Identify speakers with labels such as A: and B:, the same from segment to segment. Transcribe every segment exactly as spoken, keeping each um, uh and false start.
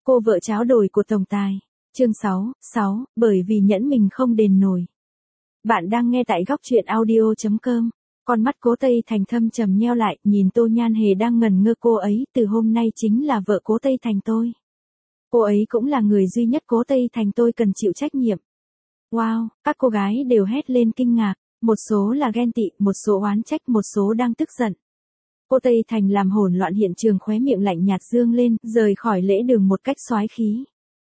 A: Cô vợ cháo đổi của tổng tài. Chương sáu, sáu, bởi vì nhẫn mình không đền nổi. Bạn đang nghe tại góc truyện audio chấm com. Con mắt Cố Tây Thành thâm trầm nheo lại, nhìn Tô Nhan Hề đang ngẩn ngơ. Cô ấy từ hôm nay chính là vợ Cố Tây Thành tôi. Cô ấy cũng là người duy nhất Cố Tây Thành tôi cần chịu trách nhiệm. Wow, các cô gái đều hét lên kinh ngạc, một số là ghen tị, một số oán trách, một số đang tức giận. Cô Tây Thành làm hỗn loạn hiện trường, khóe miệng lạnh nhạt dương lên, rời khỏi lễ đường một cách soái khí.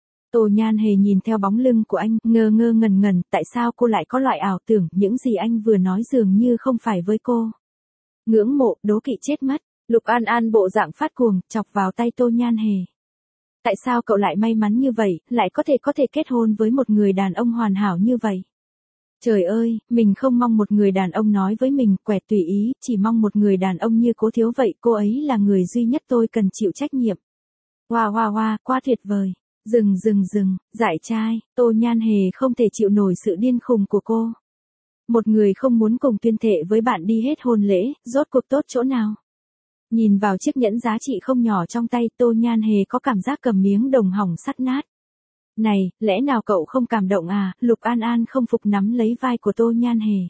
A: Tô Nhan Hề nhìn theo bóng lưng của anh, ngơ ngơ ngẩn ngẩn, tại sao cô lại có loại ảo tưởng, những gì anh vừa nói dường như không phải với cô. Ngưỡng mộ, đố kỵ chết mất, Lục An An bộ dạng phát cuồng, chọc vào tay Tô Nhan Hề. Tại sao cậu lại may mắn như vậy, lại có thể có thể kết hôn với một người đàn ông hoàn hảo như vậy? Trời ơi, mình không mong một người đàn ông nói với mình, quẹt tùy ý, chỉ mong một người đàn ông như Cố Thiếu vậy, cô ấy là người duy nhất tôi cần chịu trách nhiệm. Hoa hoa hoa, quá tuyệt vời. Dừng dừng dừng, giải trai, Tô Nhan Hề không thể chịu nổi sự điên khùng của cô. Một người không muốn cùng tuyên thệ với bạn đi hết hôn lễ, rốt cuộc tốt chỗ nào? Nhìn vào chiếc nhẫn giá trị không nhỏ trong tay, Tô Nhan Hề có cảm giác cầm miếng đồng hỏng sắt nát. Này, lẽ nào cậu không cảm động à? Lục An An không phục nắm lấy vai của Tô Nhan Hề.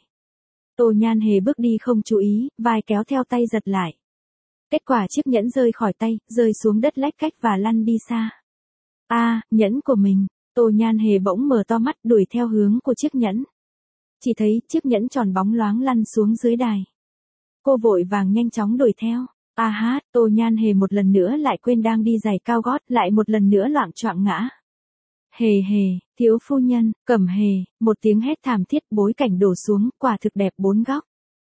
A: Tô Nhan Hề bước đi không chú ý, vai kéo theo tay giật lại. Kết quả chiếc nhẫn rơi khỏi tay, rơi xuống đất lách cách và lăn đi xa. A, à, nhẫn của mình. Tô Nhan Hề bỗng mở to mắt, đuổi theo hướng của chiếc nhẫn. Chỉ thấy chiếc nhẫn tròn bóng loáng lăn xuống dưới đài. Cô vội vàng nhanh chóng đuổi theo. A à hát, Tô Nhan Hề một lần nữa lại quên đang đi giày cao gót, lại một lần nữa loạng choạng ngã. Hề hề, thiếu phu nhân, Cẩm Hề, một tiếng hét thảm thiết, bối cảnh đổ xuống, quả thực đẹp bốn góc.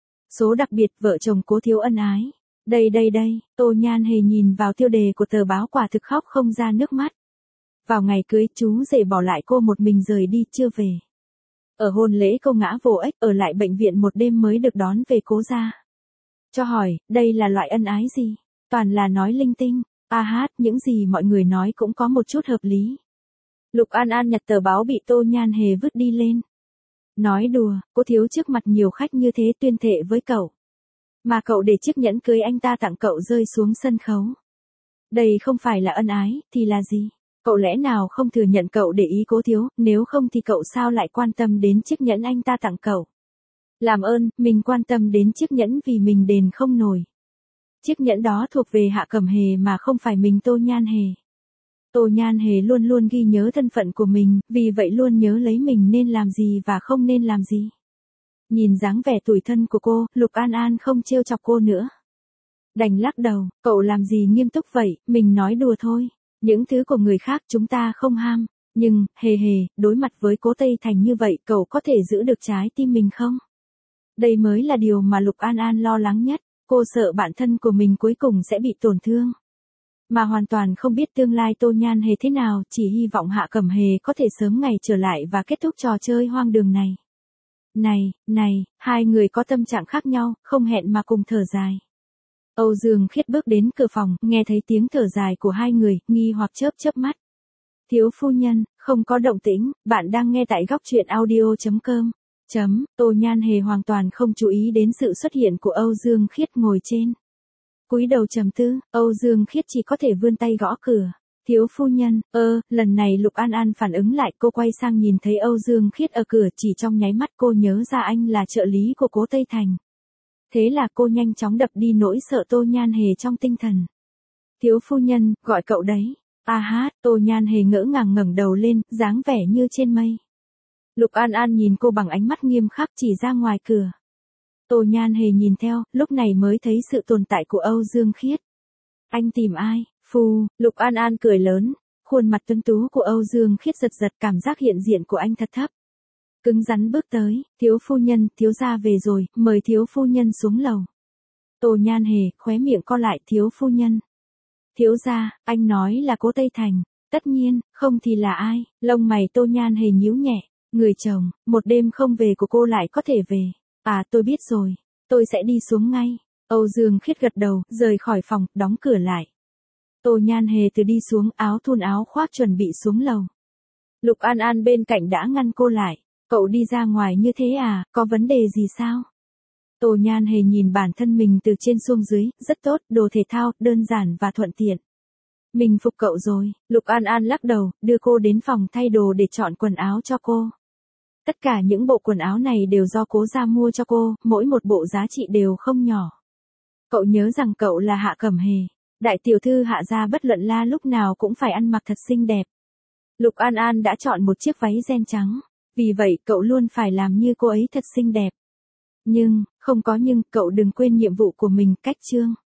A: Số đặc biệt, vợ chồng Cố Thiếu ân ái. Đây đây đây, Tô Nhan Hề nhìn vào tiêu đề của tờ báo, quả thực khóc không ra nước mắt. Vào ngày cưới, chú rể bỏ lại cô một mình rời đi chưa về. Ở hôn lễ cô ngã vồ ếch, ở lại bệnh viện một đêm mới được đón về Cố gia. Cho hỏi, đây là loại ân ái gì? Toàn là nói linh tinh. A hát, những gì mọi người nói cũng có một chút hợp lý. Lục An An nhặt tờ báo bị Tô Nhan Hề vứt đi lên. Nói đùa, Cố Thiếu trước mặt nhiều khách như thế tuyên thệ với cậu. Mà cậu để chiếc nhẫn cưới anh ta tặng cậu rơi xuống sân khấu. Đây không phải là ân ái, thì là gì? Cậu lẽ nào không thừa nhận cậu để ý Cố Thiếu, nếu không thì cậu sao lại quan tâm đến chiếc nhẫn anh ta tặng cậu? Làm ơn, mình quan tâm đến chiếc nhẫn vì mình đền không nổi. Chiếc nhẫn đó thuộc về Hạ Cẩm Hề mà không phải mình Tô Nhan Hề. Tô Nhan Hề luôn luôn ghi nhớ thân phận của mình, vì vậy luôn nhớ lấy mình nên làm gì và không nên làm gì. Nhìn dáng vẻ tủi thân của cô, Lục An An không trêu chọc cô nữa. Đành lắc đầu, cậu làm gì nghiêm túc vậy, mình nói đùa thôi. Những thứ của người khác chúng ta không ham. Nhưng, hề hề, đối mặt với Cố Tây Thành như vậy, cậu có thể giữ được trái tim mình không? Đây mới là điều mà Lục An An lo lắng nhất. Cô sợ bản thân của mình cuối cùng sẽ bị tổn thương. Mà hoàn toàn không biết tương lai Tô Nhan Hề thế nào, chỉ hy vọng Hạ Cẩm Hề có thể sớm ngày trở lại và kết thúc trò chơi hoang đường này. Này, này, hai người có tâm trạng khác nhau, không hẹn mà cùng thở dài. Âu Dương Khiết bước đến cửa phòng, nghe thấy tiếng thở dài của hai người, nghi hoặc chớp chớp mắt. Thiếu phu nhân, không có động tĩnh, bạn đang nghe tại góc truyện audio chấm com. Chấm, Tô Nhan Hề hoàn toàn không chú ý đến sự xuất hiện của Âu Dương Khiết ngồi trên. Cúi đầu trầm tư, Âu Dương Khiết chỉ có thể vươn tay gõ cửa. Thiếu phu nhân, ơ, lần này Lục An An phản ứng lại, cô quay sang nhìn thấy Âu Dương Khiết ở cửa, chỉ trong nháy mắt cô nhớ ra anh là trợ lý của Cố Tây Thành. Thế là cô nhanh chóng đập đi nỗi sợ Tô Nhan Hề trong tinh thần. Thiếu phu nhân, gọi cậu đấy. A hát, Tô Nhan Hề ngỡ ngàng ngẩng đầu lên, dáng vẻ như trên mây. Lục An An nhìn cô bằng ánh mắt nghiêm khắc chỉ ra ngoài cửa. Tô Nhan Hề nhìn theo, lúc này mới thấy sự tồn tại của Âu Dương Khiết. Anh tìm ai? Phù, Lục An An cười lớn, khuôn mặt tuấn tú của Âu Dương Khiết giật giật, cảm giác hiện diện của anh thật thấp. Cứng rắn bước tới, thiếu phu nhân, thiếu gia về rồi, mời thiếu phu nhân xuống lầu. Tô Nhan Hề, khóe miệng co lại, thiếu phu nhân. Thiếu gia, anh nói là Cố Tây Thành, tất nhiên, không thì là ai, lông mày Tô Nhan Hề nhíu nhẹ, người chồng, một đêm không về của cô lại có thể về. À tôi biết rồi, tôi sẽ đi xuống ngay. Âu Dương Khiết gật đầu, rời khỏi phòng, đóng cửa lại. Tô Nhan Hề từ đi xuống, áo thun áo khoác chuẩn bị xuống lầu. Lục An An bên cạnh đã ngăn cô lại. Cậu đi ra ngoài như thế à, có vấn đề gì sao? Tô Nhan Hề nhìn bản thân mình từ trên xuống dưới, rất tốt, đồ thể thao, đơn giản và thuận tiện. Mình phục cậu rồi, Lục An An lắc đầu, đưa cô đến phòng thay đồ để chọn quần áo cho cô. Tất cả những bộ quần áo này đều do Cố gia mua cho cô, mỗi một bộ giá trị đều không nhỏ. Cậu nhớ rằng cậu là Hạ Cẩm Hề, đại tiểu thư Hạ gia bất luận la lúc nào cũng phải ăn mặc thật xinh đẹp. Lục An An đã chọn một chiếc váy ren trắng, vì vậy cậu luôn phải làm như cô ấy thật xinh đẹp. Nhưng, không có nhưng, cậu đừng quên nhiệm vụ của mình, cách chương.